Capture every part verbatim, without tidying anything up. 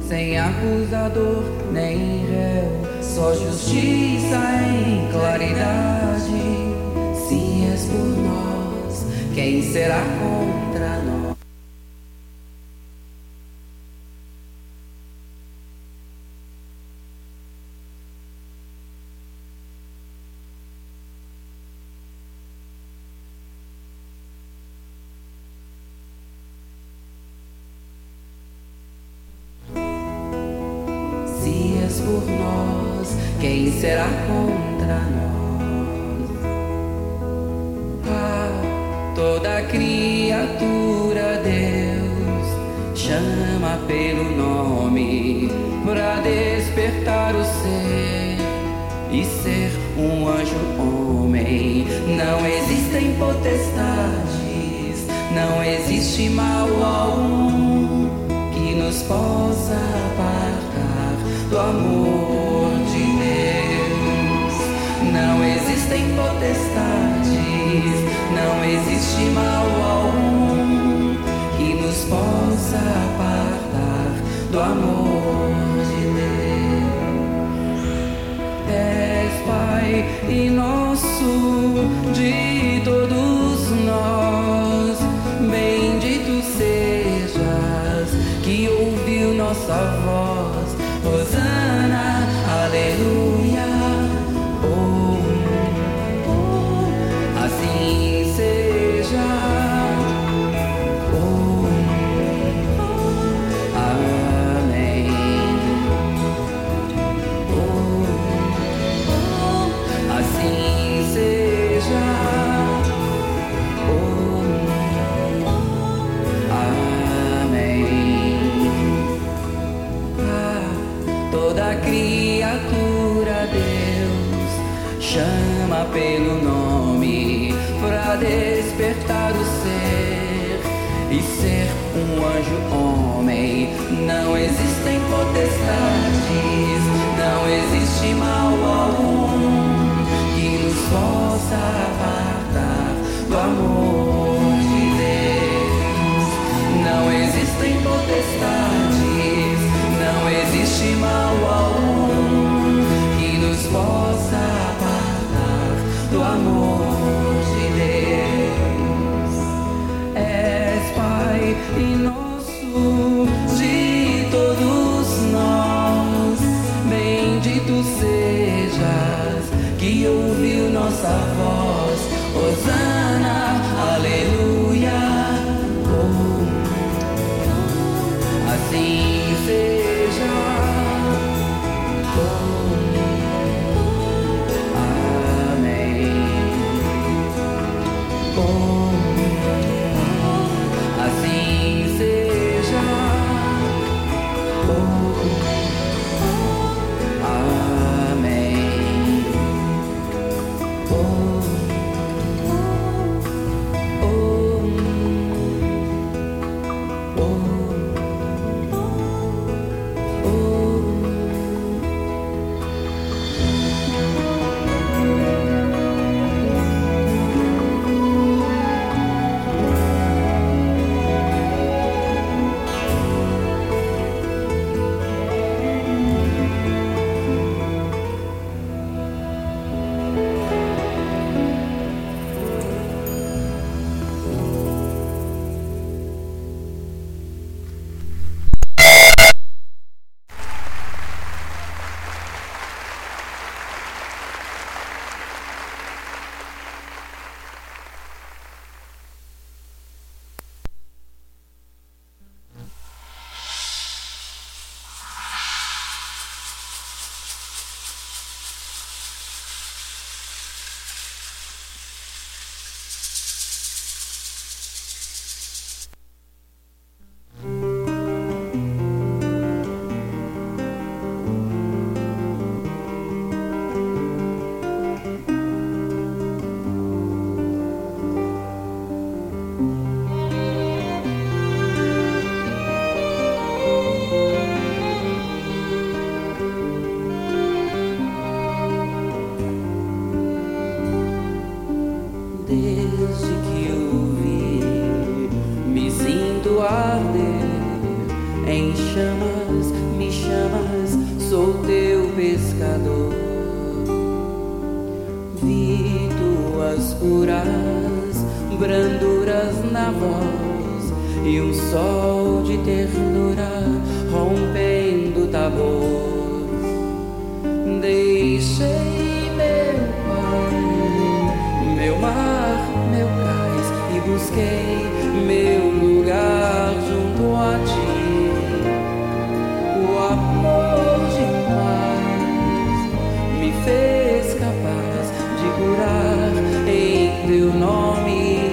sem acusador nem réu, só justiça em claridade. Se és por nós, quem será contra nós? Se és por nós, quem será contra nós? Ah, toda criatura Deus chama pelo nome pra despertar o ser e ser um anjo homem. Não existem potestades, não existe mal algum que nos possa apartar do amor de Deus. Não existem potestades, não existe mal algum que nos possa apartar do amor de Deus. És Pai e nosso de todos nós, bendito sejas que ouviu nossa voz. Hosana, aleluia, oh, oh, assim seja, oh, oh, amém, oh, oh, assim seja, oh, oh, amém. Toda criatura Deus chama pelo nome pra despertar o ser e ser um anjo homem. Não existem potestades, não existe mal algum que nos possa apartar do amor de Deus. Não existem potestades, não existe mal algum que nos possa apartar do amor de Deus. És Pai e nosso de todos nós, bendito sejas que ouviu nossa voz. Hosana, aleluia, oh, assim seja, oh, amém, oh, assim seja, oh, amém, oh, pescador. Vi tuas puras branduras na voz e um sol de ternura rompendo o tabor. Deixei meu pão, meu mar, meu cais e busquei meu lugar junto a ti. O amor de paz me fez capaz de curar em teu nome,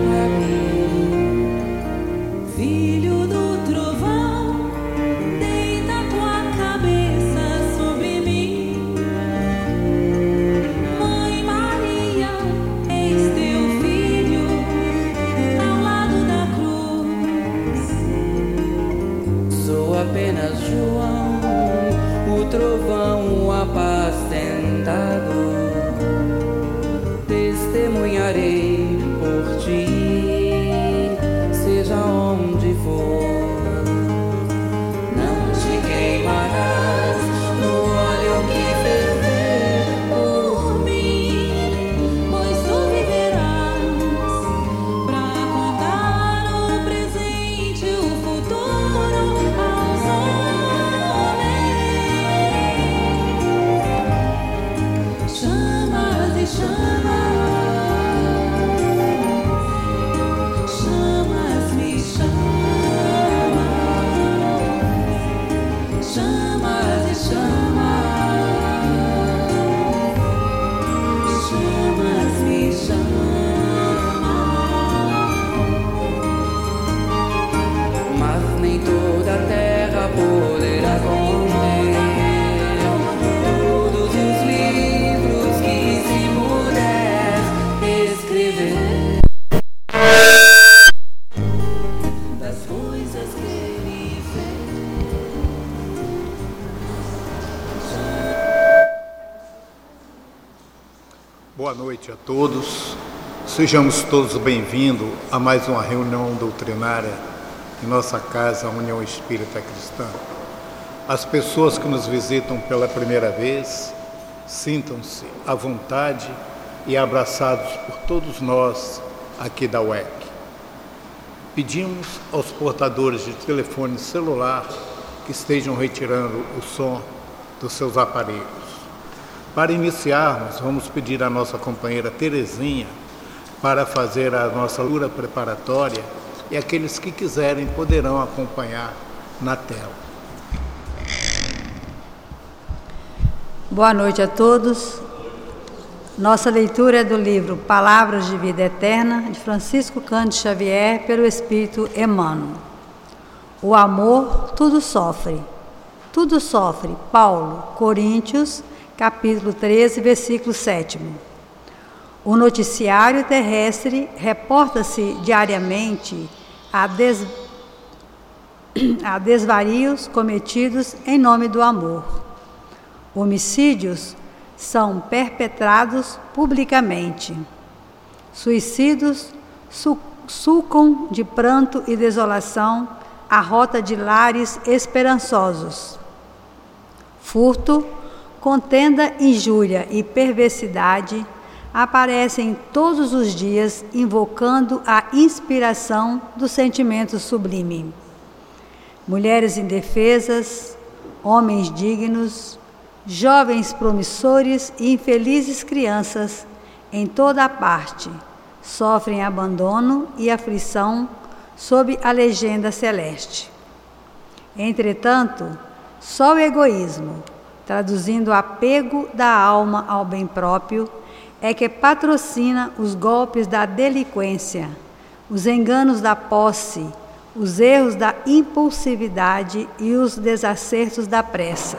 amor. Filho do trovão, deita tua cabeça sobre mim. Mãe Maria, eis teu filho ao lado da cruz. Sou apenas João, o trovão apacentado. Testemunharei por ti, seja onde for. Não te queimarás no óleo que ferver Por mim, pois tu viverás pra contar o presente e o futuro aos homens. Chamas e chamas. Chamas-me, chamas, chamas e chamas, chamas-me, chamas. mas nem toda a terra poderá conter todos os livros que se puder escrever das coisas que ele fez. Boa noite a todos. Sejamos todos bem-vindos a mais uma reunião doutrinária em nossa casa, a União Espírita Cristã. As pessoas que nos visitam pela primeira vez, sintam-se à vontade e abraçados por todos nós aqui da U E C. Pedimos aos portadores de telefone celular que estejam retirando o som dos seus aparelhos. Para iniciarmos, vamos pedir à nossa companheira Terezinha para fazer a nossa leitura preparatória e aqueles que quiserem poderão acompanhar na tela. Boa noite a todos. Nossa leitura é do livro Palavras de Vida Eterna, de Francisco Cândido Xavier, pelo Espírito Emmanuel. O amor tudo sofre. Tudo sofre. Paulo, Coríntios, capítulo treze, versículo sete. O noticiário terrestre reporta-se diariamente a, des... a desvarios cometidos em nome do amor. Homicídios são perpetrados publicamente. Suicídios su- sulcam de pranto e desolação a rota de lares esperançosos. Furto, contenda, injúria e perversidade aparecem todos os dias invocando a inspiração do sentimento sublime. Mulheres indefesas, homens dignos, jovens promissores e infelizes crianças, em toda a parte, sofrem abandono e aflição sob a legenda celeste. Entretanto, só o egoísmo, traduzindo o apego da alma ao bem próprio, é que patrocina os golpes da delinquência, os enganos da posse, os erros da impulsividade e os desacertos da pressa.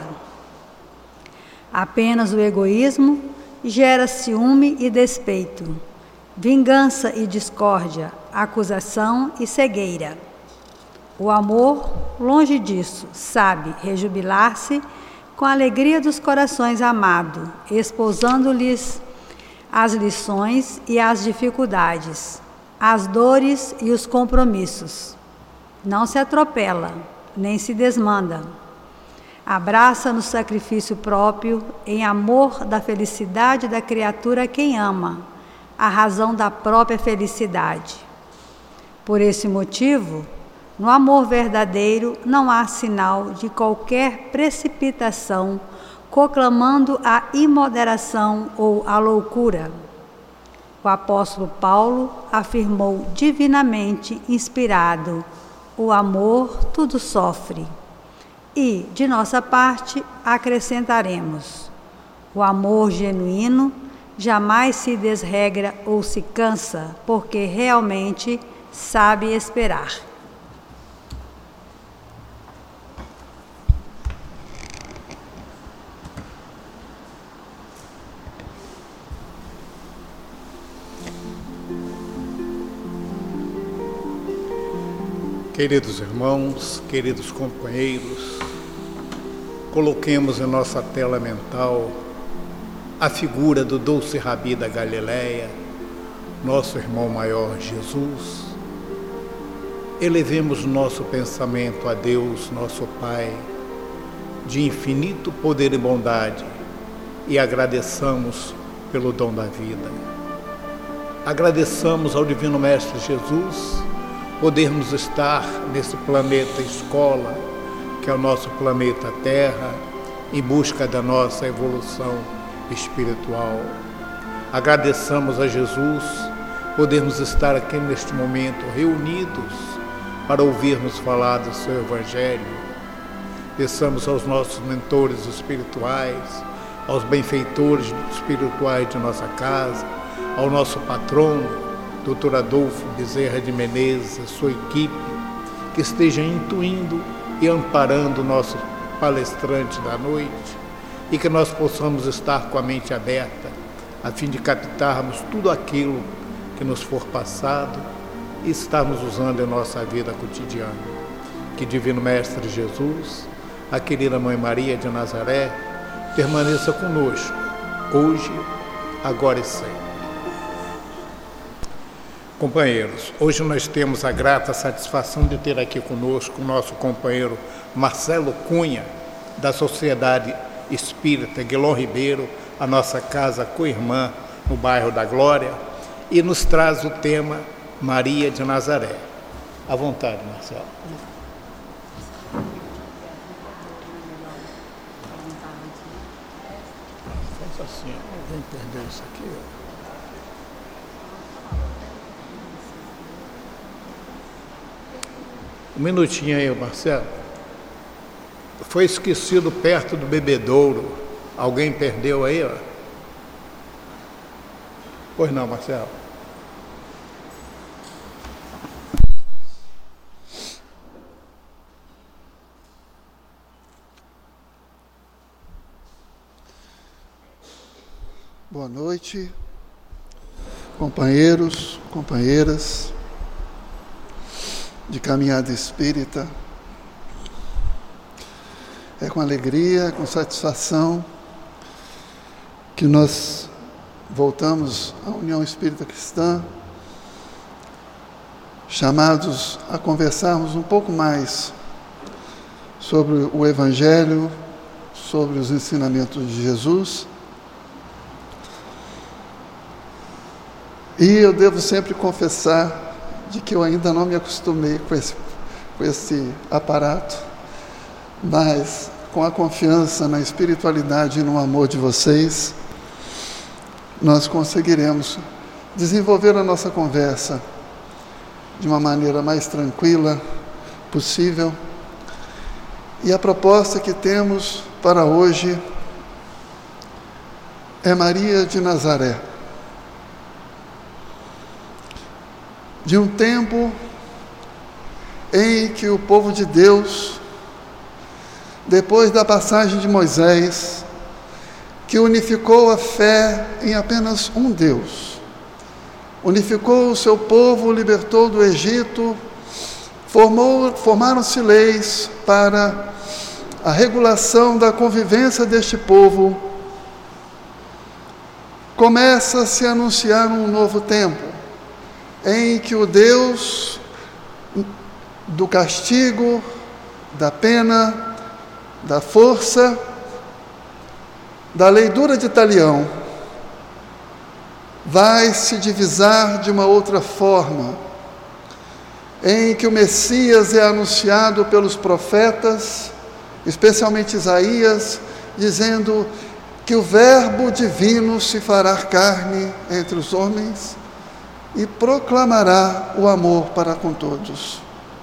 Apenas o egoísmo gera ciúme e despeito, vingança e discórdia, acusação e cegueira. O amor, longe disso, sabe rejubilar-se com a alegria dos corações amados, esposando-lhes as lições e as dificuldades, as dores e os compromissos. Não se atropela, nem se desmanda. Abraça no sacrifício próprio, em amor da felicidade da criatura quem ama, a razão da própria felicidade. Por esse motivo, no amor verdadeiro não há sinal de qualquer precipitação, proclamando a imoderação ou a loucura. O apóstolo Paulo afirmou divinamente inspirado: o amor tudo sofre. E, de nossa parte, acrescentaremos: o amor genuíno jamais se desregra ou se cansa, porque realmente sabe esperar. Queridos irmãos, queridos companheiros, coloquemos em nossa tela mental a figura do doce Rabi da Galileia, nosso irmão maior Jesus. Elevemos nosso pensamento a Deus, nosso Pai, de infinito poder e bondade, e agradeçamos pelo dom da vida. Agradeçamos ao Divino Mestre Jesus podermos estar nesse planeta escola, que é o nosso planeta Terra, em busca da nossa evolução espiritual. Agradeçamos a Jesus podermos estar aqui neste momento reunidos para ouvirmos falar do seu Evangelho. Peçamos aos nossos mentores espirituais, aos benfeitores espirituais de nossa casa, ao nosso patrono, doutor Adolfo Bezerra de Menezes, a sua equipe, que esteja intuindo e amparando o nosso palestrante da noite, e que nós possamos estar com a mente aberta, a fim de captarmos tudo aquilo que nos for passado e estarmos usando em nossa vida cotidiana. Que Divino Mestre Jesus, a querida Mãe Maria de Nazaré, permaneça conosco, hoje, agora e sempre. Companheiros, hoje nós temos a grata satisfação de ter aqui conosco o nosso companheiro Marcelo Cunha, da Sociedade Espírita Guilom Ribeiro, a nossa casa co-irmã no bairro da Glória, e nos traz o tema Maria de Nazaré. À vontade, Marcelo. Faz assim, vem perder isso aqui, ó. Um minutinho aí, Marcelo. Foi esquecido perto do bebedouro. Alguém perdeu aí, ó? Pois não, Marcelo. Boa noite, companheiros, companheiras de caminhada espírita. É com alegria, com satisfação que nós voltamos à União Espírita Cristã, chamados a conversarmos um pouco mais sobre o Evangelho, sobre os ensinamentos de Jesus. E eu devo sempre confessar de que eu ainda não me acostumei com esse, com esse aparato, mas com a confiança na espiritualidade e no amor de vocês, nós conseguiremos desenvolver a nossa conversa de uma maneira mais tranquila possível. E a proposta que temos para hoje é Maria de Nazaré. De um tempo em que o povo de Deus, depois da passagem de Moisés, que unificou a fé em apenas um Deus, unificou o seu povo, libertou do Egito, formou, formaram-se leis para a regulação da convivência deste povo. Começa a se anunciar um novo tempo, em que o Deus do castigo, da pena, da força da leitura de Talião, vai se divisar de uma outra forma, em que o Messias é anunciado pelos profetas, especialmente Isaías, dizendo que o Verbo divino se fará carne entre os homens e proclamará o amor para com todos.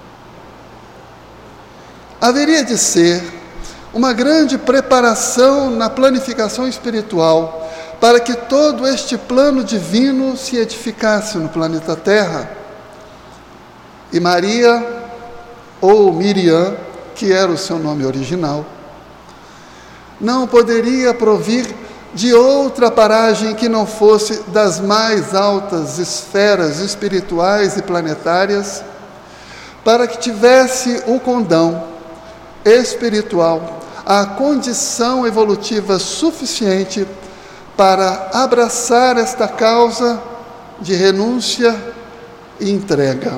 Haveria de ser uma grande preparação na planificação espiritual para que todo este plano divino se edificasse no planeta Terra. E Maria, ou Miriam, que era o seu nome original, não poderia provir de outra paragem que não fosse das mais altas esferas espirituais e planetárias, para que tivesse o condão espiritual, a condição evolutiva suficiente para abraçar esta causa de renúncia e entrega.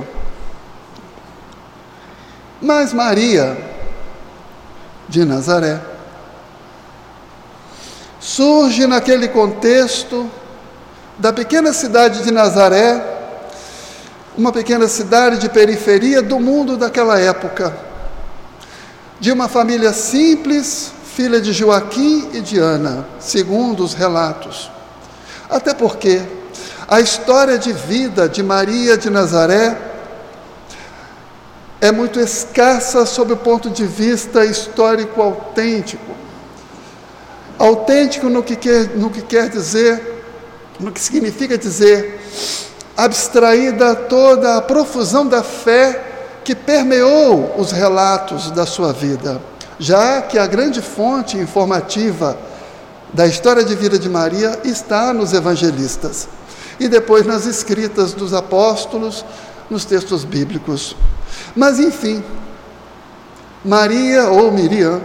Mas Maria de Nazaré surge naquele contexto da pequena cidade de Nazaré, uma pequena cidade de periferia do mundo daquela época, de uma família simples, filha de Joaquim e de Ana, segundo os relatos. Até porque a história de vida de Maria de Nazaré é muito escassa sob o ponto de vista histórico autêntico. Autêntico no que quer, no que quer dizer, no que significa dizer, abstraída toda a profusão da fé que permeou os relatos da sua vida, já que a grande fonte informativa da história de vida de Maria está nos evangelistas e depois nas escritas dos apóstolos, nos textos bíblicos. Mas, enfim, Maria ou Miriam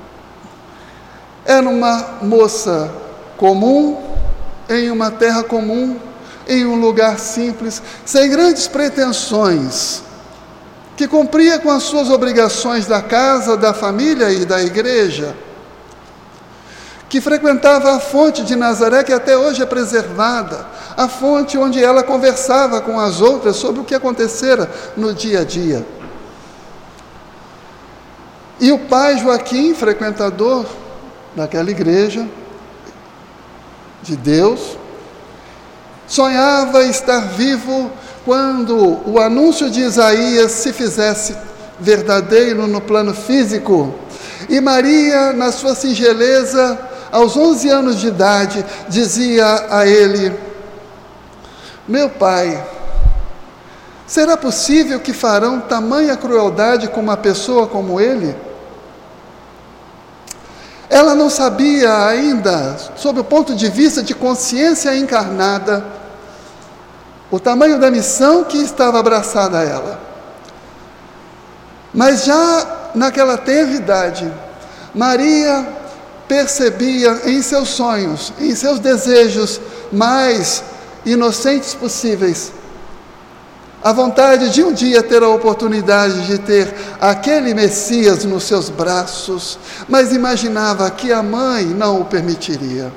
era uma moça comum, em uma terra comum, em um lugar simples, sem grandes pretensões, que cumpria com as suas obrigações da casa, da família e da igreja, que frequentava a fonte de Nazaré, que até hoje é preservada, a fonte onde ela conversava com as outras sobre o que acontecera no dia a dia. E o pai Joaquim, frequentador daquela igreja de Deus, sonhava estar vivo quando o anúncio de Isaías se fizesse verdadeiro no plano físico. E Maria, na sua singeleza, aos onze anos de idade, dizia a ele: meu pai, será possível que farão tamanha crueldade com uma pessoa como ele? Ela não sabia ainda, sob o ponto de vista de consciência encarnada, o tamanho da missão que estava abraçada a ela. Mas já naquela tenra idade, Maria percebia em seus sonhos, em seus desejos mais inocentes possíveis, a vontade de um dia ter a oportunidade de ter aquele Messias nos seus braços, mas imaginava que a mãe não o permitiria.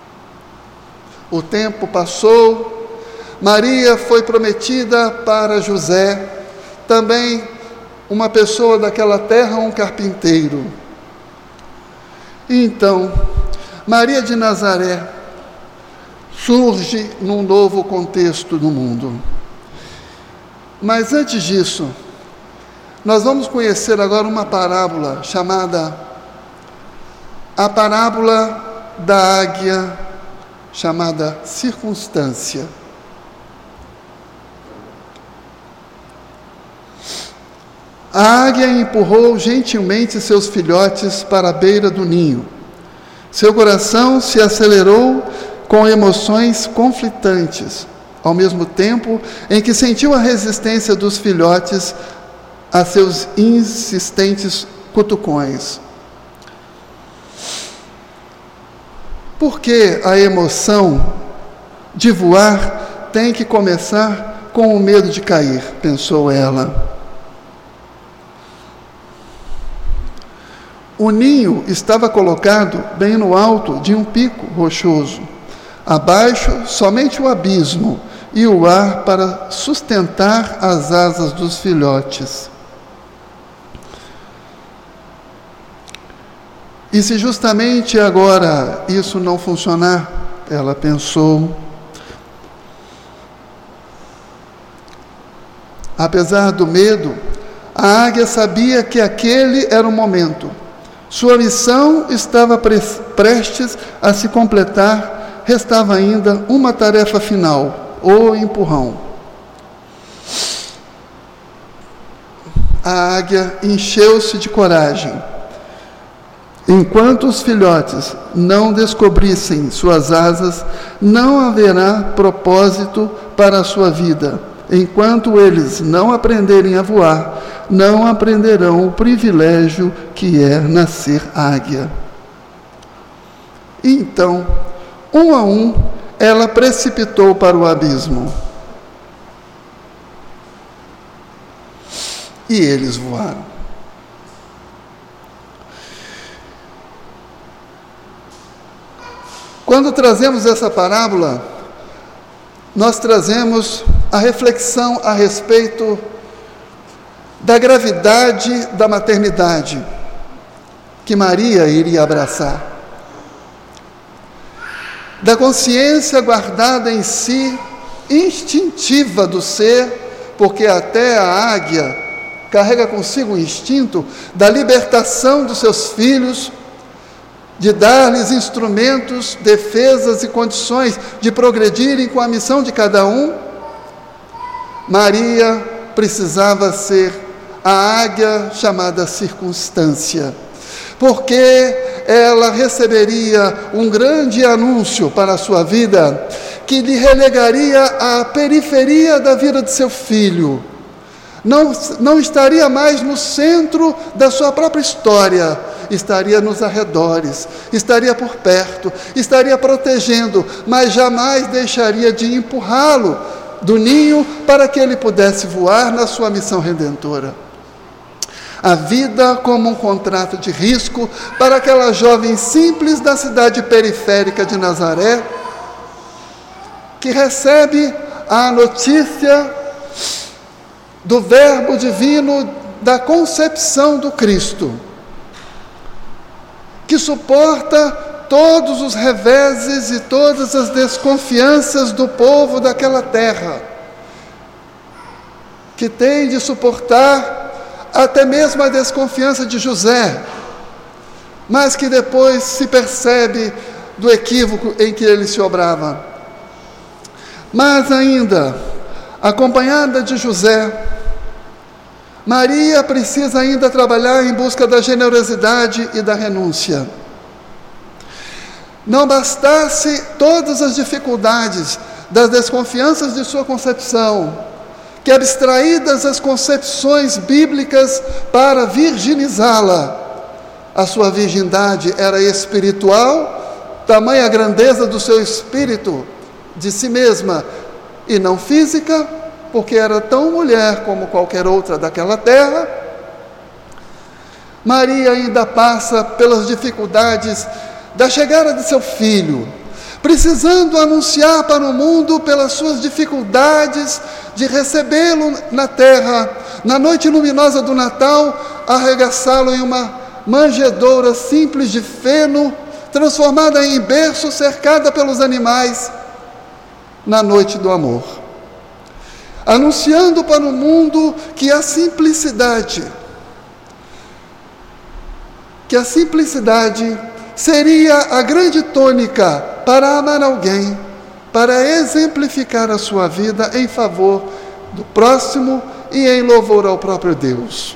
O tempo passou, Maria foi prometida para José, também uma pessoa daquela terra, um carpinteiro. E então, Maria de Nazaré surge num novo contexto do mundo. Mas antes disso, nós vamos conhecer agora uma parábola chamada a parábola da águia, chamada circunstância. A águia empurrou gentilmente seus filhotes para a beira do ninho. Seu coração se acelerou com emoções conflitantes, ao mesmo tempo em que sentiu a resistência dos filhotes a seus insistentes cutucões. Por que a emoção de voar tem que começar com o medo de cair? Pensou ela. O ninho estava colocado bem no alto de um pico rochoso. Abaixo, somente o abismo e o ar para sustentar as asas dos filhotes. E se justamente agora isso não funcionar, ela pensou, apesar do medo, a águia sabia que aquele era o momento. Sua missão estava prestes a se completar, restava ainda uma tarefa final, o empurrão. A águia encheu-se de coragem. Enquanto os filhotes não descobrissem suas asas, não haverá propósito para a sua vida. Enquanto eles não aprenderem a voar, não aprenderão o privilégio que é nascer águia. E então, um a um, ela precipitou para o abismo. E eles voaram. Quando trazemos essa parábola, nós trazemos a reflexão a respeito da gravidade da maternidade que Maria iria abraçar, da consciência guardada em si, instintiva do ser, porque até a águia carrega consigo o instinto da libertação dos seus filhos, de dar-lhes instrumentos, defesas e condições de progredirem com a missão de cada um. Maria precisava ser a águia chamada circunstância, porque ela receberia um grande anúncio para a sua vida, que lhe relegaria à periferia da vida de seu filho. Não, não estaria mais no centro da sua própria história, estaria nos arredores, estaria por perto, estaria protegendo, mas jamais deixaria de empurrá-lo do ninho para que ele pudesse voar na sua missão redentora. A vida como um contrato de risco para aquela jovem simples da cidade periférica de Nazaré, que recebe a notícia do Verbo divino da concepção do Cristo, que suporta todos os reveses e todas as desconfianças do povo daquela terra, que tem de suportar até mesmo a desconfiança de José, mas que depois se percebe do equívoco em que ele se obrava. Mas ainda, acompanhada de José, Maria precisa ainda trabalhar em busca da generosidade e da renúncia. Não bastasse todas as dificuldades das desconfianças de sua concepção, que abstraídas as concepções bíblicas para virginizá-la, a sua virgindade era espiritual, tamanha a grandeza do seu espírito, de si mesma, e não física, porque era tão mulher como qualquer outra daquela terra. Maria ainda passa pelas dificuldades da chegada de seu filho, precisando anunciar para o mundo pelas suas dificuldades de recebê-lo na terra, na noite luminosa do Natal, arregaçá-lo em uma manjedoura simples de feno, transformada em berço, cercada pelos animais, na noite do amor. Anunciando para o mundo que a simplicidade, que a simplicidade seria a grande tônica para amar alguém, para exemplificar a sua vida em favor do próximo e em louvor ao próprio Deus.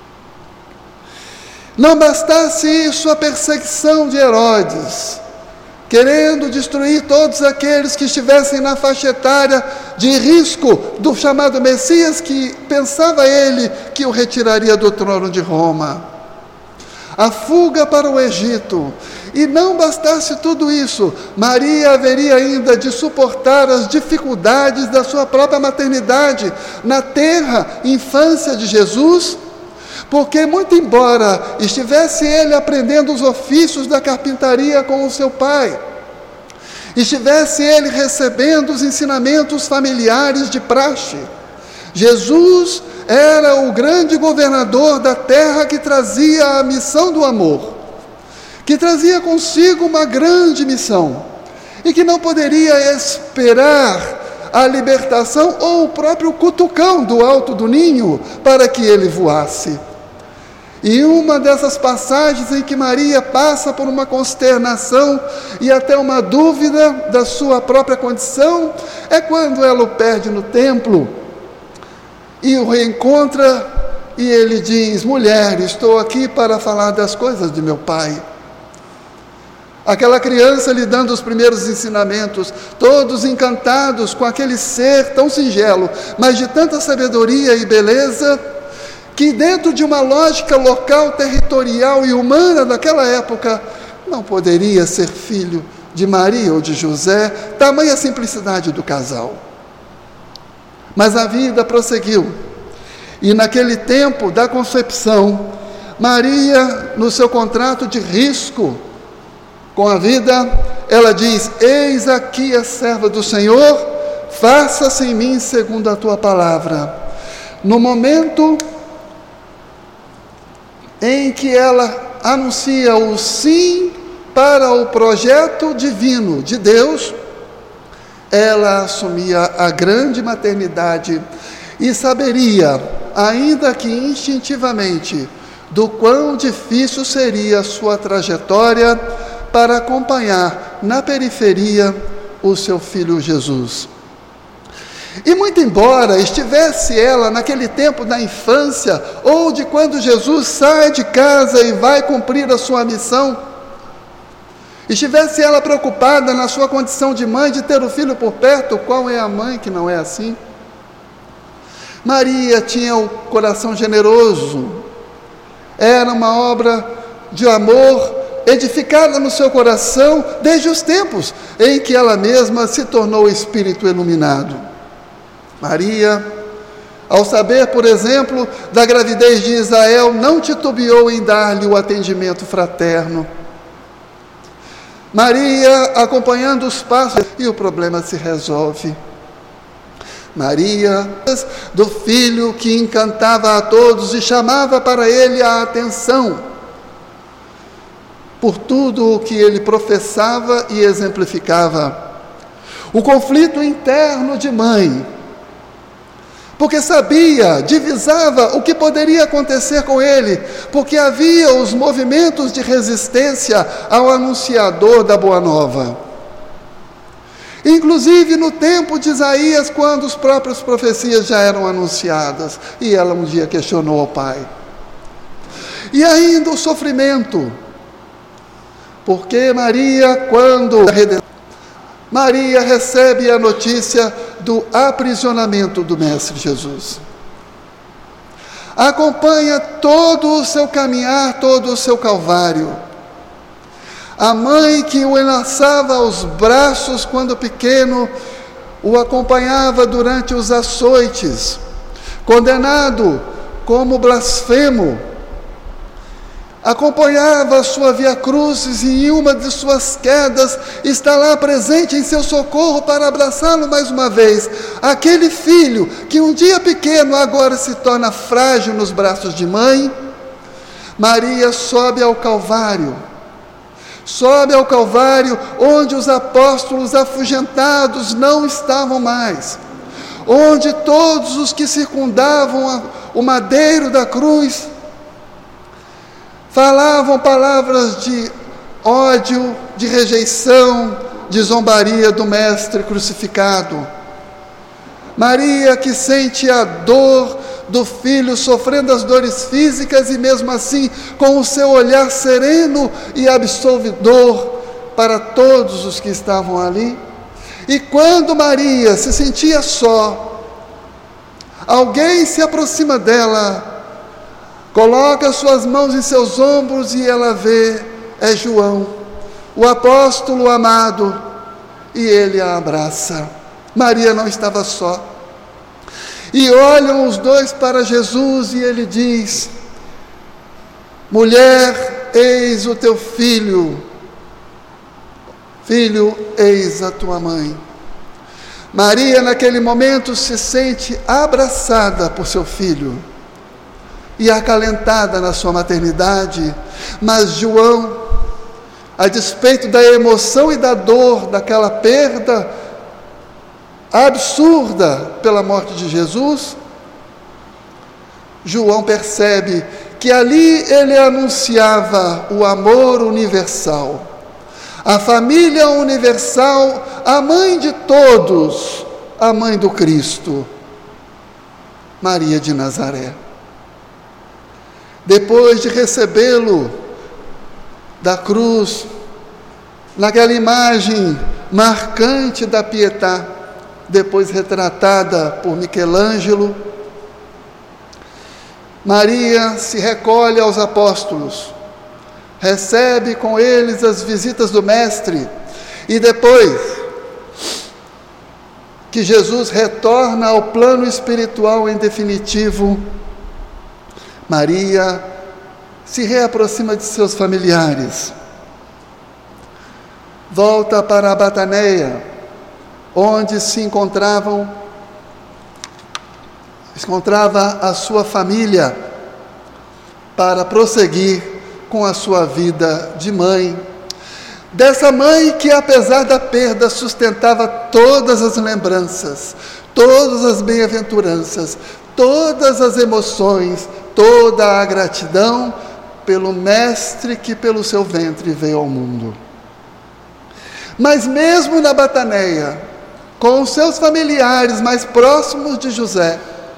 Não bastasse isso a perseguição de Herodes, querendo destruir todos aqueles que estivessem na faixa etária de risco do chamado Messias, que pensava ele que o retiraria do trono de Roma. A fuga para o Egito. E não bastasse tudo isso, Maria haveria ainda de suportar as dificuldades da sua própria maternidade na tenra infância de Jesus, Porque, muito embora estivesse ele aprendendo os ofícios da carpintaria com o seu pai, estivesse ele recebendo os ensinamentos familiares de praxe, Jesus era o grande governador da terra que trazia a missão do amor, que trazia consigo uma grande missão, e que não poderia esperar a libertação ou o próprio cutucão do alto do ninho para que ele voasse. E uma dessas passagens em que Maria passa por uma consternação e até uma dúvida da sua própria condição, é quando ela o perde no templo e o reencontra, e ele diz: mulher, estou aqui para falar das coisas de meu pai. Aquela criança lhe dando os primeiros ensinamentos, todos encantados com aquele ser tão singelo, mas de tanta sabedoria e beleza, que dentro de uma lógica local, territorial e humana daquela época, não poderia ser filho de Maria ou de José, tamanha simplicidade do casal. Mas a vida prosseguiu, e naquele tempo da concepção, Maria, no seu contrato de risco com a vida, ela diz: eis aqui a serva do Senhor, faça-se em mim segundo a tua palavra. No momento em que ela anuncia o sim para o projeto divino de Deus, ela assumia a grande maternidade e saberia, ainda que instintivamente, do quão difícil seria a sua trajetória para acompanhar na periferia o seu filho Jesus. E muito embora estivesse ela naquele tempo da infância, ou de quando Jesus sai de casa e vai cumprir a sua missão, estivesse ela preocupada na sua condição de mãe, de ter o filho por perto, qual é a mãe que não é assim? Maria tinha o coração generoso, era uma obra de amor edificada no seu coração desde os tempos em que ela mesma se tornou espírito iluminado. Maria, ao saber, por exemplo, da gravidez de Isael, não titubeou em dar-lhe o atendimento fraterno. Maria, acompanhando os passos, e o problema se resolve. Maria, do filho que encantava a todos e chamava para ele a atenção por tudo o que ele professava e exemplificava. O conflito interno de mãe, porque sabia, divisava o que poderia acontecer com ele, porque havia os movimentos de resistência ao anunciador da Boa Nova. Inclusive no tempo de Isaías, quando as próprias profecias já eram anunciadas, e ela um dia questionou ao pai. E ainda o sofrimento, porque Maria, quando Maria recebe a notícia do aprisionamento do Mestre Jesus. Acompanha todo o seu caminhar, todo o seu calvário. A mãe que o enlaçava aos braços quando pequeno, o acompanhava durante os açoites, condenado como blasfemo, acompanhava a sua via crucis e em uma de suas quedas está lá presente em seu socorro para abraçá-lo mais uma vez. Aquele filho que um dia pequeno agora se torna frágil nos braços de mãe. Maria sobe ao Calvário, sobe ao Calvário onde os apóstolos afugentados não estavam mais, onde todos os que circundavam o madeiro da cruz falavam palavras de ódio, de rejeição, de zombaria do Mestre crucificado. Maria, que sente a dor do filho sofrendo as dores físicas e mesmo assim com o seu olhar sereno e absolvidor para todos os que estavam ali. E quando Maria se sentia só, alguém se aproxima dela, coloca suas mãos em seus ombros e ela vê, é João, o apóstolo amado, e ele a abraça. Maria não estava só. E olham os dois para Jesus e ele diz: mulher, eis o teu filho, filho, eis a tua mãe. Maria, naquele momento, se sente abraçada por seu filho e acalentada na sua maternidade, mas João, a despeito da emoção e da dor daquela perda absurda pela morte de Jesus, João percebe que ali ele anunciava o amor universal, a família universal, a mãe de todos, a mãe do Cristo, Maria de Nazaré. Depois de recebê-lo da cruz, naquela imagem marcante da Pietà, depois retratada por Michelangelo, Maria se recolhe aos apóstolos, recebe com eles as visitas do Mestre, e depois que Jesus retorna ao plano espiritual em definitivo, Maria se reaproxima de seus familiares, volta para a Bataneia, onde se encontravam, se encontrava a sua família, para prosseguir com a sua vida de mãe. Dessa mãe que, apesar da perda, sustentava todas as lembranças, todas as bem-aventuranças, todas as emoções, toda a gratidão pelo Mestre que pelo seu ventre veio ao mundo. Mas mesmo na Bataneia, com os seus familiares mais próximos de José,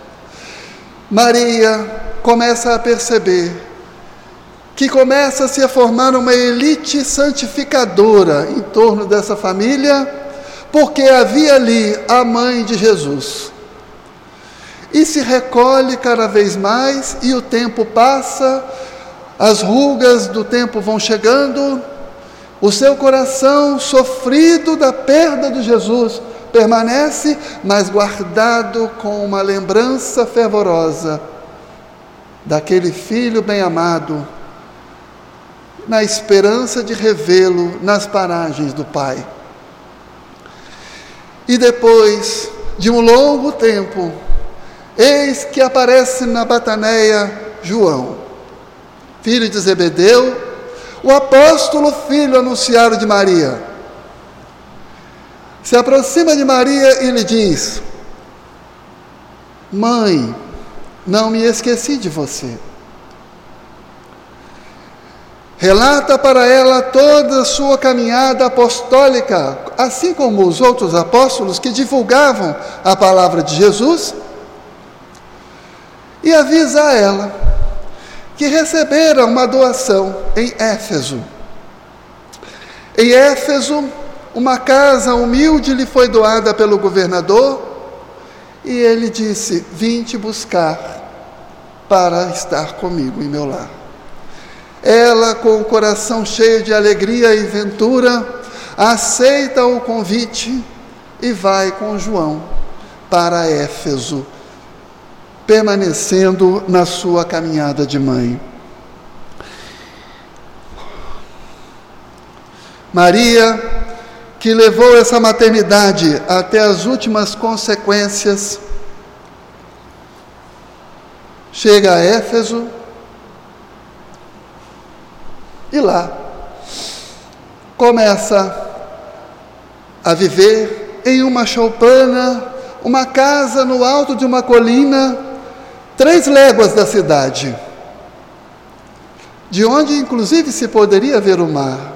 Maria começa a perceber que começa-se a formar uma elite santificadora em torno dessa família, porque havia ali a mãe de Jesus. E se recolhe cada vez mais, e o tempo passa, as rugas do tempo vão chegando, o seu coração sofrido da perda de Jesus permanece, mas guardado com uma lembrança fervorosa daquele filho bem-amado, na esperança de revê-lo nas paragens do Pai. E depois de um longo tempo, eis que aparece na Bataneia João, filho de Zebedeu, o apóstolo filho anunciado de Maria. Se aproxima de Maria e lhe diz: mãe, não me esqueci de você. Relata para ela toda a sua caminhada apostólica, assim como os outros apóstolos que divulgavam a palavra de Jesus, e avisa a ela que recebera uma doação em Éfeso. Em Éfeso, uma casa humilde lhe foi doada pelo governador, e ele disse: vim te buscar para estar comigo em meu lar. Ela, com o coração cheio de alegria e ventura, aceita o convite e vai com João para Éfeso, permanecendo na sua caminhada de mãe. Maria, que levou essa maternidade até as últimas consequências, chega a Éfeso e lá começa a viver em uma choupana, uma casa no alto de uma colina, três léguas da cidade, de onde inclusive se poderia ver o mar.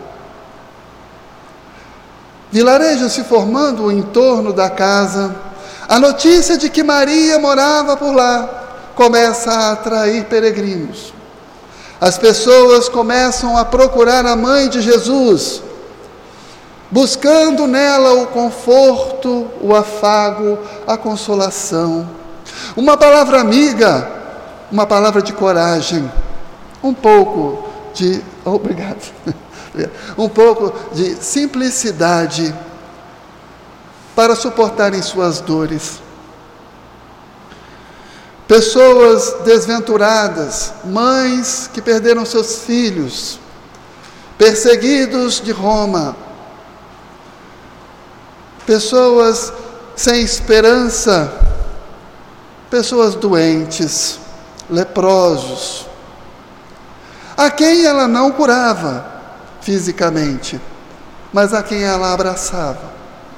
Vilarejos se formando em torno da casa, a notícia de que Maria morava por lá começa a atrair peregrinos. As pessoas começam a procurar a mãe de Jesus, buscando nela o conforto, o afago, a consolação, uma palavra amiga, uma palavra de coragem, um pouco de... Obrigado. Um pouco de simplicidade para suportarem suas dores. pessoas desventuradas, mães que perderam seus filhos, perseguidos de Roma, pessoas sem esperança, pessoas doentes, leprosos, a quem ela não curava fisicamente, mas a quem ela abraçava.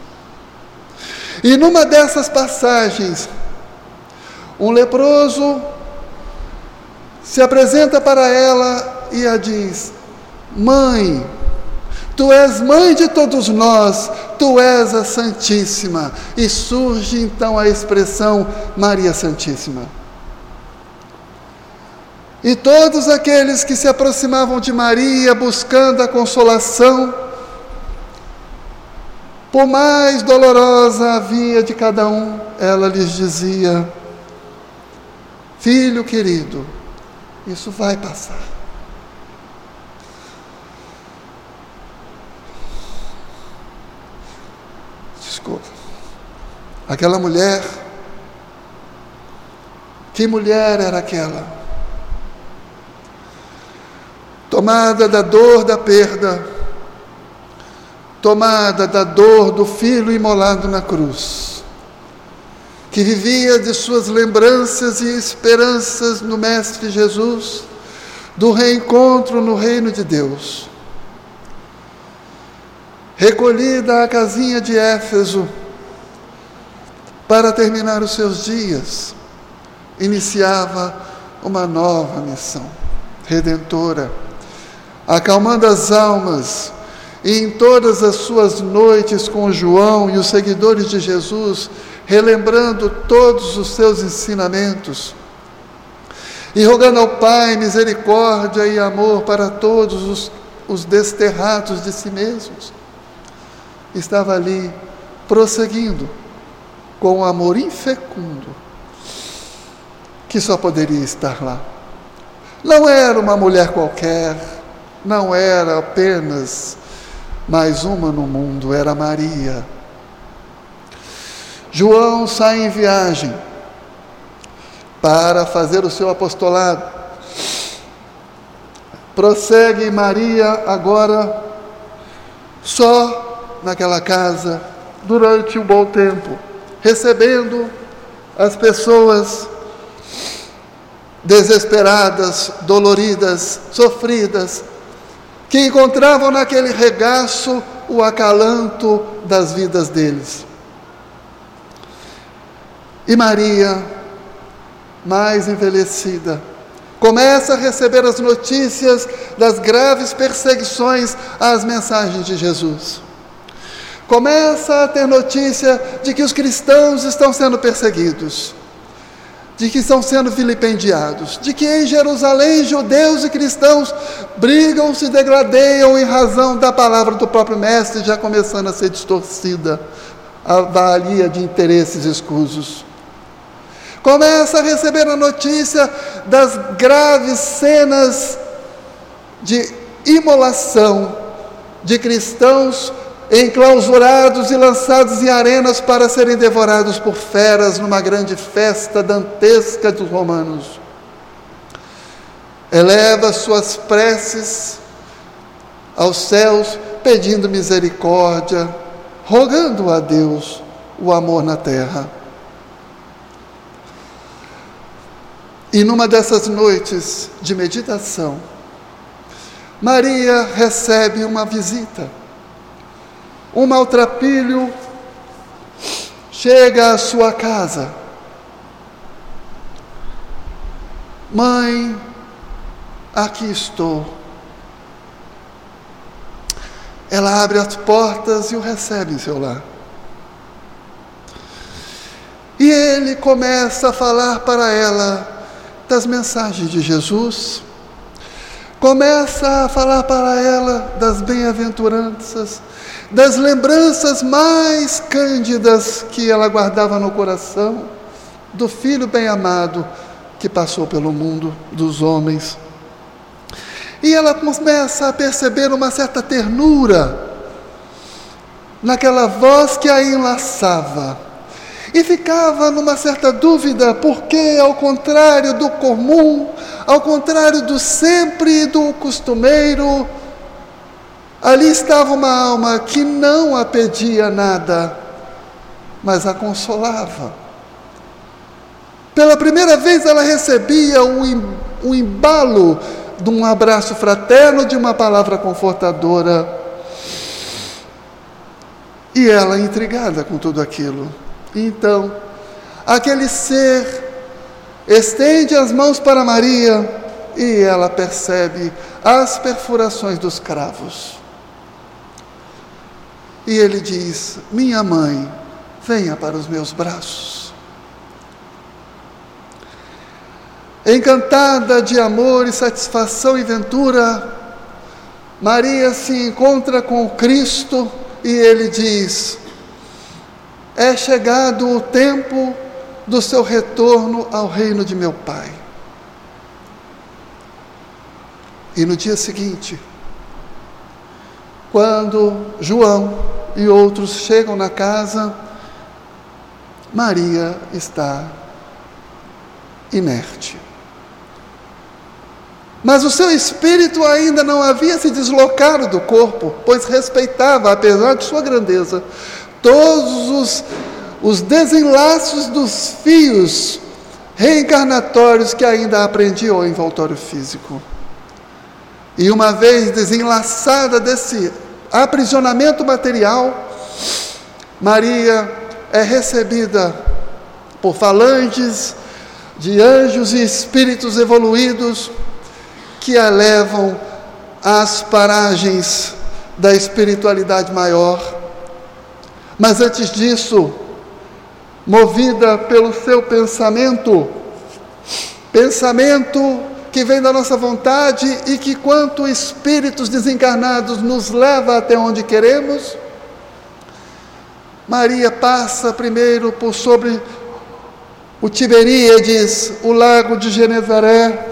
E numa dessas passagens, um leproso se apresenta para ela e a diz: Mãe, tu és mãe de todos nós, tu és a Santíssima. E surge então a expressão Maria Santíssima. E todos aqueles que se aproximavam de Maria buscando a consolação, por mais dolorosa a via de cada um, ela lhes dizia: Filho querido, isso vai passar. Desculpa. Aquela mulher, que mulher era aquela? Tomada da dor da perda, tomada da dor do filho imolado na cruz, que vivia de suas lembranças e esperanças no Mestre Jesus, do reencontro no reino de Deus. Recolhida à casinha de Éfeso, para terminar os seus dias, iniciava uma nova missão redentora, acalmando as almas, e em todas as suas noites com João e os seguidores de Jesus, relembrando todos os seus ensinamentos, e rogando ao Pai misericórdia e amor para todos os, os desterrados de si mesmos, estava ali prosseguindo com um amor infecundo que só poderia estar lá. Não era uma mulher qualquer, não era apenas mais uma no mundo, era Maria. João sai em viagem para fazer o seu apostolado. Prossegue Maria agora só naquela casa durante um bom tempo, recebendo as pessoas desesperadas, doloridas, sofridas, que encontravam naquele regaço o acalanto das vidas deles. E Maria, mais envelhecida, começa a receber as notícias das graves perseguições às mensagens de Jesus. Começa a ter notícia de que os cristãos estão sendo perseguidos, de que estão sendo vilipendiados, de que em Jerusalém judeus e cristãos brigam, se degradeiam em razão da palavra do próprio Mestre, já começando a ser distorcida a valia de interesses escusos. Começa a receber a notícia das graves cenas de imolação de cristãos enclausurados e lançados em arenas para serem devorados por feras numa grande festa dantesca dos romanos. Eleva suas preces aos céus, pedindo misericórdia, rogando a Deus o amor na terra. E numa dessas noites de meditação, Maria recebe uma visita. Um maltrapilho chega à sua casa. Mãe, aqui estou. Ela abre as portas e o recebe em seu lar. E ele começa a falar para ela das mensagens de Jesus, começa a falar para ela das bem-aventuranças, das lembranças mais cândidas que ela guardava no coração, do Filho bem-amado que passou pelo mundo dos homens. E ela começa a perceber uma certa ternura naquela voz que a enlaçava. E ficava numa certa dúvida, porque ao contrário do comum, ao contrário do sempre e do costumeiro, ali estava uma alma que não a pedia nada, mas a consolava. Pela primeira vez ela recebia um embalo de um abraço fraterno, de uma palavra confortadora. E ela intrigada com tudo aquilo. Então, aquele ser estende as mãos para Maria e ela percebe as perfurações dos cravos. E ele diz: minha mãe, venha para os meus braços. Encantada de amor e satisfação e ventura, Maria se encontra com Cristo e ele diz: é chegado o tempo do seu retorno ao reino de meu Pai. E no dia seguinte, quando João e outros chegam na casa, Maria está inerte. Mas o seu espírito ainda não havia se deslocado do corpo, pois respeitava, apesar de sua grandeza, todos os, os desenlaços dos fios reencarnatórios que ainda aprendia ao envoltório físico. E uma vez desenlaçada desse aprisionamento material, Maria é recebida por falanges de anjos e espíritos evoluídos que a levam às paragens da espiritualidade maior. Mas antes disso, movida pelo seu pensamento, pensamento que vem da nossa vontade e que, quanto espíritos desencarnados, nos leva até onde queremos, Maria passa primeiro por sobre o Tiberíades, o lago de Genezaré,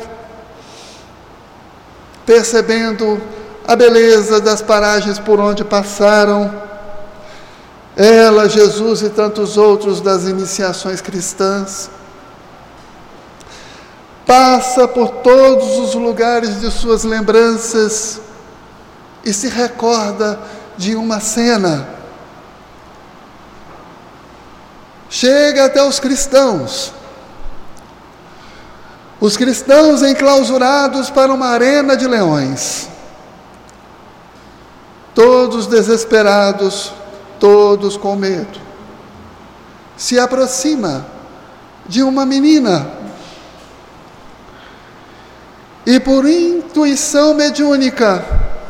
percebendo a beleza das paragens por onde passaram, ela, Jesus e tantos outros das iniciações cristãs. Passa por todos os lugares de suas lembranças e se recorda de uma cena. Chega até os cristãos. Os cristãos enclausurados para uma arena de leões. Todos desesperados, todos com medo. Se aproxima de uma menina. E por intuição mediúnica,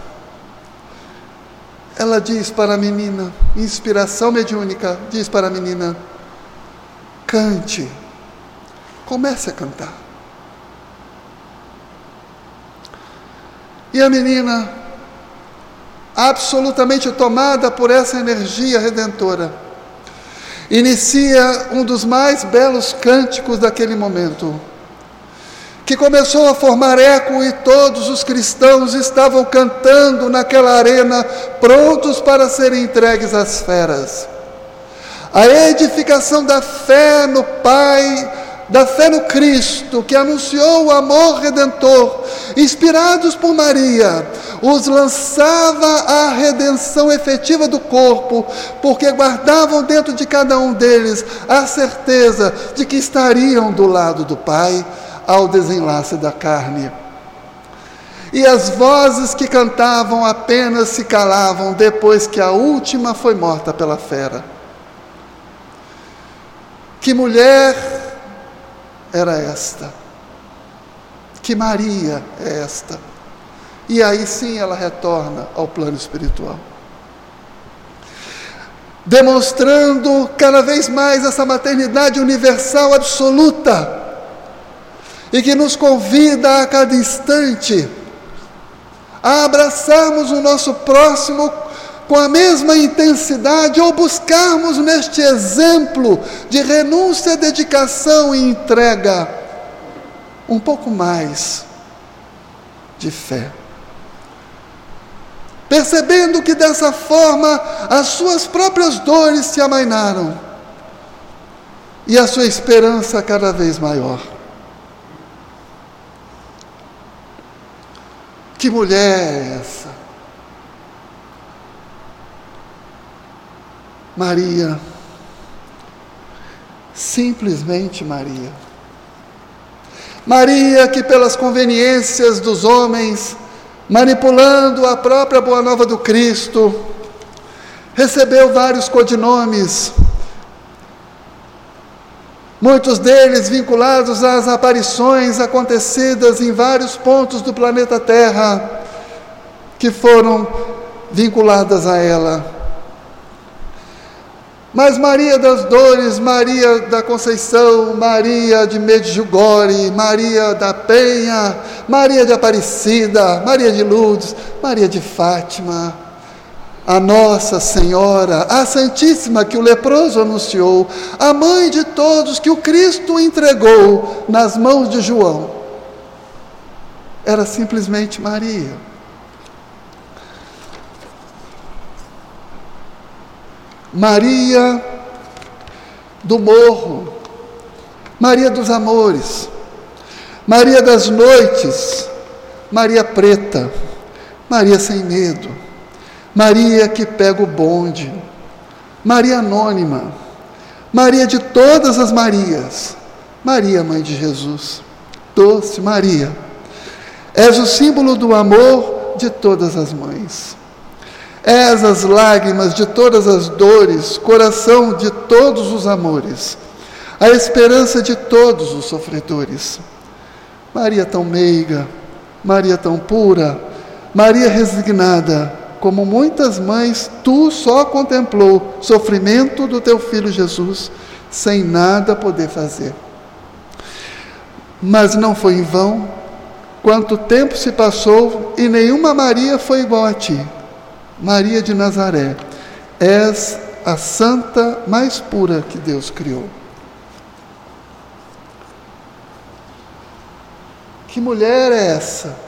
ela diz para a menina, inspiração mediúnica, diz para a menina: cante, comece a cantar. E a menina, absolutamente tomada por essa energia redentora, inicia um dos mais belos cânticos daquele momento, que começou a formar eco e todos os cristãos estavam cantando naquela arena, prontos para serem entregues às feras. A edificação da fé no Pai, da fé no Cristo, que anunciou o amor redentor, inspirados por Maria, os lançava à redenção efetiva do corpo, porque guardavam dentro de cada um deles a certeza de que estariam do lado do Pai ao desenlace da carne. E as vozes que cantavam apenas se calavam depois que a última foi morta pela fera. Que mulher era esta? Que Maria é esta? E aí sim ela retorna ao plano espiritual, demonstrando cada vez mais essa maternidade universal absoluta, e que nos convida a cada instante a abraçarmos o nosso próximo com a mesma intensidade, ou buscarmos neste exemplo de renúncia, dedicação e entrega um pouco mais de fé. Percebendo que dessa forma as suas próprias dores se amainaram, e a sua esperança cada vez maior. Que mulher é essa? Maria, simplesmente Maria. Maria que pelas conveniências dos homens, manipulando a própria Boa Nova do Cristo, recebeu vários codinomes, muitos deles vinculados às aparições acontecidas em vários pontos do planeta Terra, que foram vinculadas a ela. Mas Maria das Dores, Maria da Conceição, Maria de Medjugorje, Maria da Penha, Maria de Aparecida, Maria de Lourdes, Maria de Fátima, a Nossa Senhora, a Santíssima que o leproso anunciou, a mãe de todos que o Cristo entregou nas mãos de João, era simplesmente Maria. Maria do Morro, Maria dos Amores, Maria das Noites, Maria Preta, Maria Sem Medo, Maria que pega o bonde, Maria Anônima, Maria de todas as Marias, Maria, Mãe de Jesus, doce Maria, és o símbolo do amor de todas as mães. És as lágrimas de todas as dores, coração de todos os amores, a esperança de todos os sofredores. Maria tão meiga, Maria tão pura, Maria resignada, como muitas mães, tu só contemplou sofrimento do teu filho Jesus, sem nada poder fazer. Mas não foi em vão, quanto tempo se passou e nenhuma Maria foi igual a ti. Maria de Nazaré, és a santa mais pura que Deus criou. Que mulher é essa?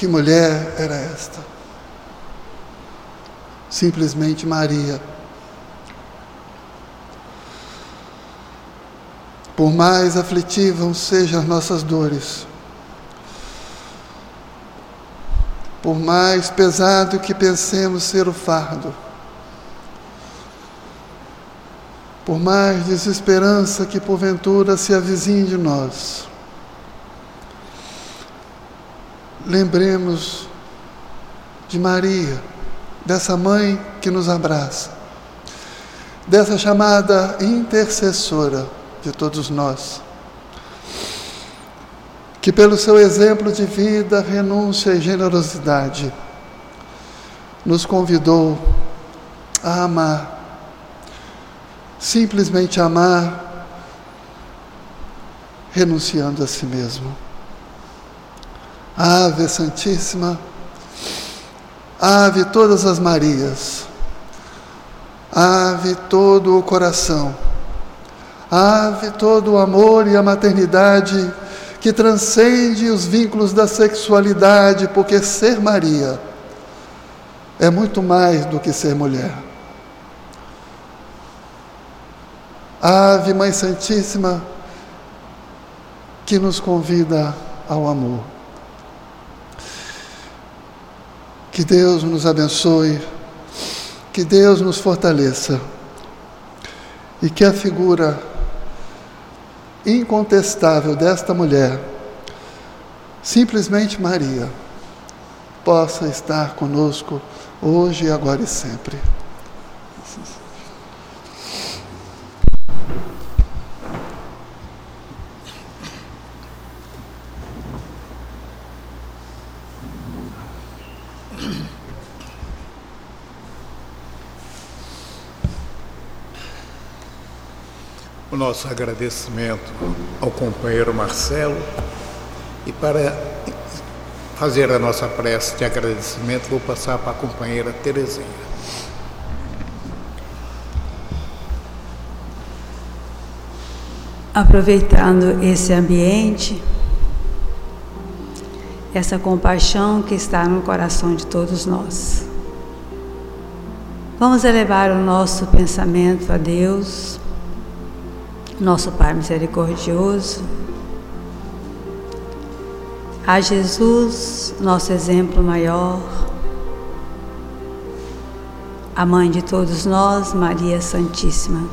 Que mulher era esta? Simplesmente Maria. Por mais aflitivas sejam as nossas dores, por mais pesado que pensemos ser o fardo, por mais desesperança que porventura se avizinhe de nós, lembremos de Maria, dessa mãe que nos abraça, dessa chamada intercessora de todos nós, que pelo seu exemplo de vida, renúncia e generosidade, nos convidou a amar, simplesmente amar, renunciando a si mesmo. Ave Santíssima, Ave todas as Marias, Ave todo o coração, Ave todo o amor e a maternidade que transcende os vínculos da sexualidade, porque ser Maria é muito mais do que ser mulher. Ave Mãe Santíssima, que nos convida ao amor. Que Deus nos abençoe, que Deus nos fortaleça e que a figura incontestável desta mulher, simplesmente Maria, possa estar conosco hoje, agora e sempre. O nosso agradecimento ao companheiro Marcelo, e para fazer a nossa prece de agradecimento vou passar para a companheira Terezinha. Aproveitando esse ambiente, essa compaixão que está no coração de todos nós, vamos elevar o nosso pensamento a Deus, nosso Pai misericordioso, a Jesus, nosso exemplo maior, a Mãe de todos nós, Maria Santíssima.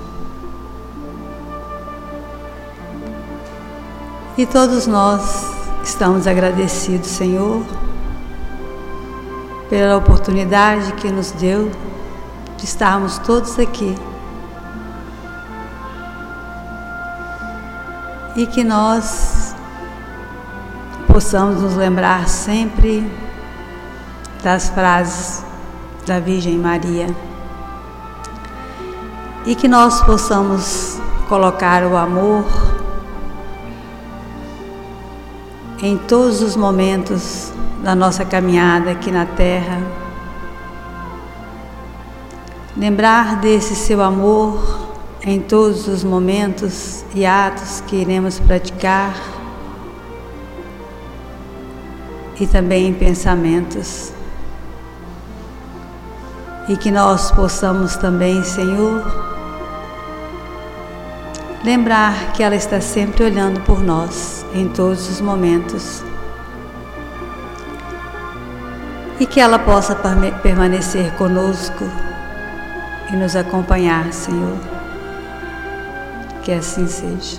E todos nós estamos agradecidos, Senhor, pela oportunidade que nos deu de estarmos todos aqui. E que nós possamos nos lembrar sempre das frases da Virgem Maria. E que nós possamos colocar o amor em todos os momentos da nossa caminhada aqui na Terra. Lembrar desse seu amor em todos os momentos e atos que iremos praticar, e também em pensamentos. E que nós possamos também, Senhor, lembrar que ela está sempre olhando por nós em todos os momentos, e que ela possa permanecer conosco e nos acompanhar, Senhor. Que assim seja.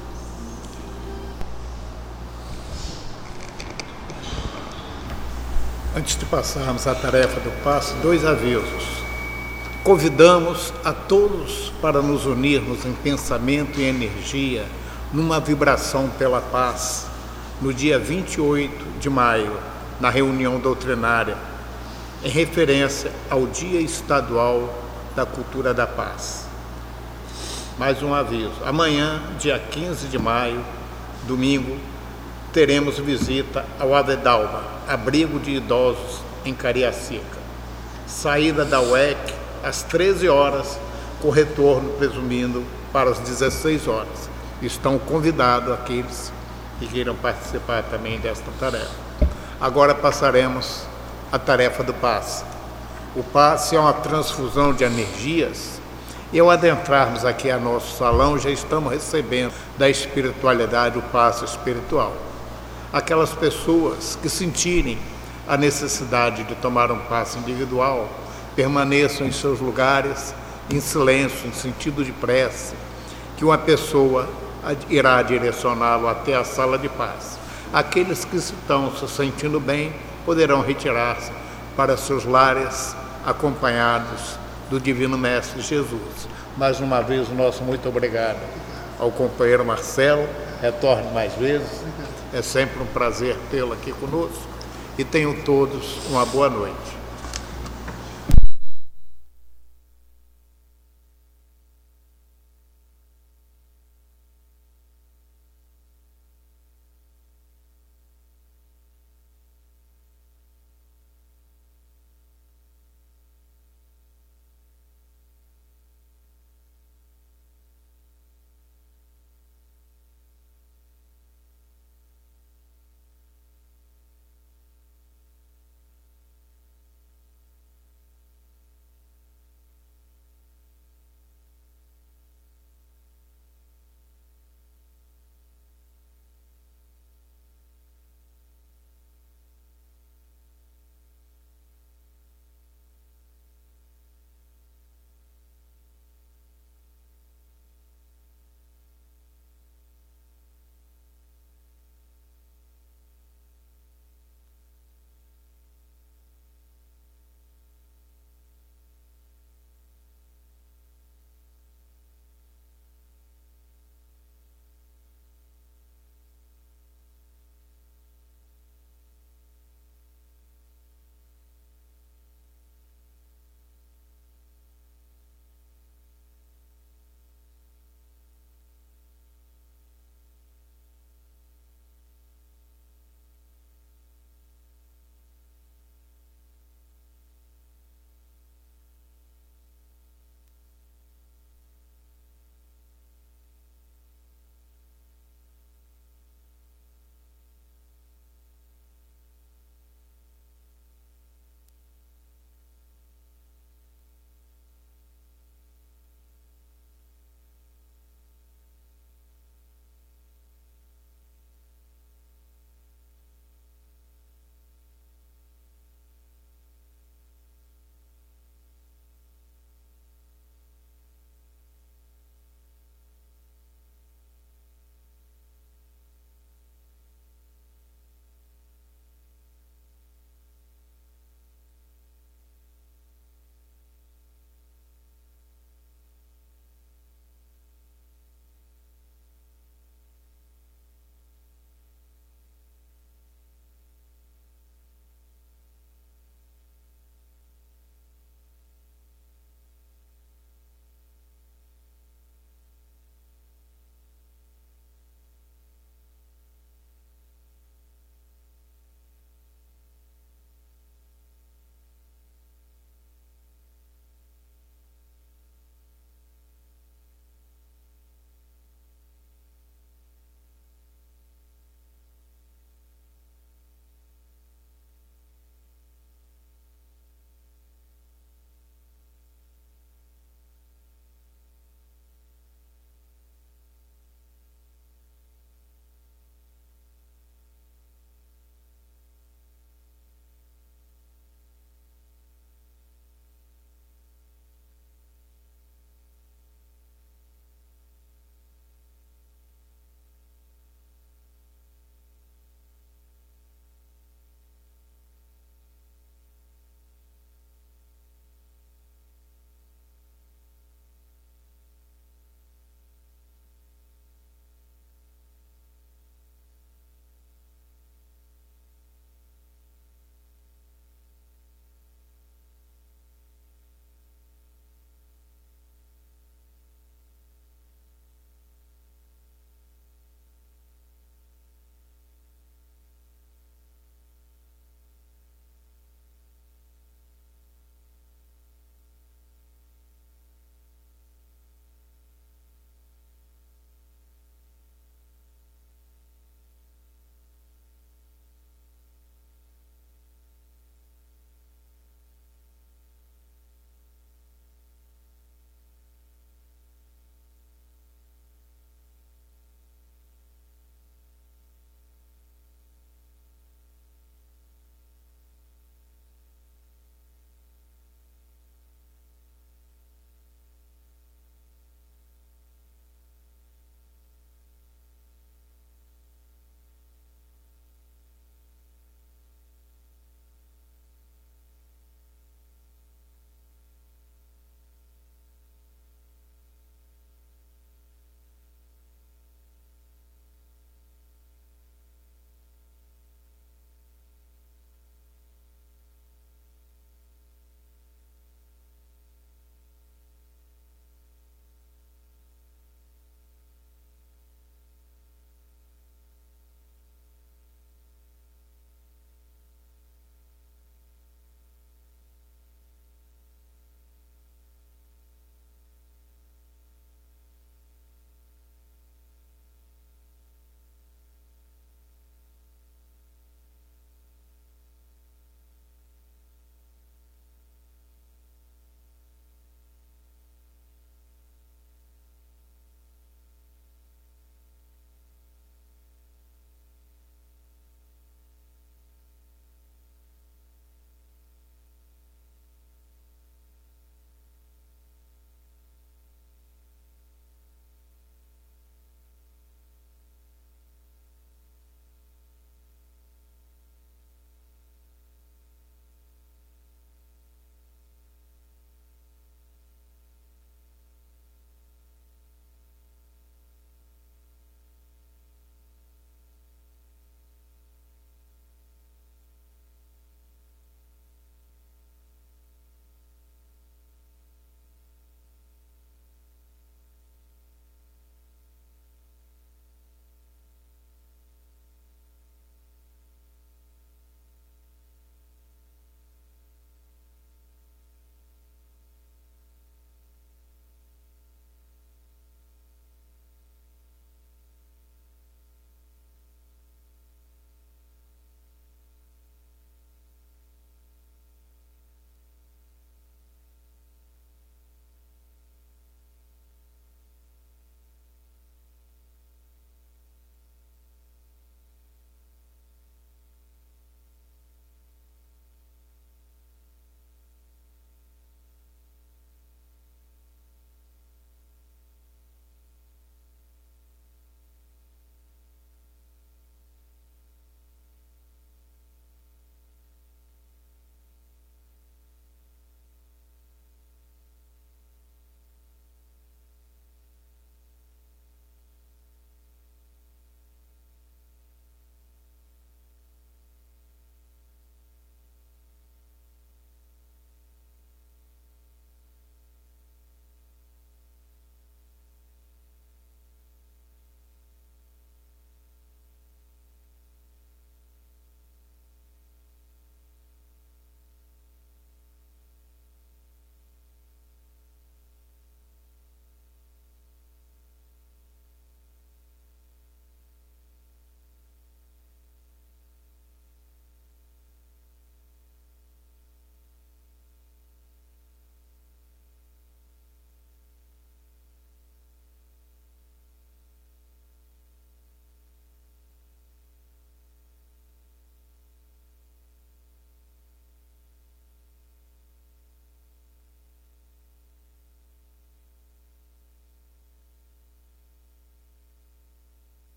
Antes de passarmos à tarefa do passe, dois avisos. Convidamos a todos para nos unirmos em pensamento e energia numa vibração pela paz no dia vinte e oito de maio, na reunião doutrinária, em referência ao Dia Estadual da Cultura da Paz. Mais um aviso. Amanhã, dia quinze de maio, domingo, teremos visita ao Avedalba, abrigo de idosos em Cariacica. Saída da U E C às treze horas, com retorno presumindo para as dezesseis horas. Estão convidados aqueles que queiram participar também desta tarefa. Agora passaremos à tarefa do passe. O passe é uma transfusão de energias. E ao adentrarmos aqui a nosso salão, já estamos recebendo da espiritualidade o passe espiritual. Aquelas pessoas que sentirem a necessidade de tomar um passe individual, permaneçam em seus lugares, em silêncio, em sentido de prece, que uma pessoa irá direcioná-lo até a sala de passe. Aqueles que estão se sentindo bem poderão retirar-se para seus lares, acompanhados do Divino Mestre Jesus. Mais uma vez, o nosso muito obrigado ao companheiro Marcelo. Retorne mais vezes. É sempre um prazer tê-lo aqui conosco. E tenham todos uma boa noite.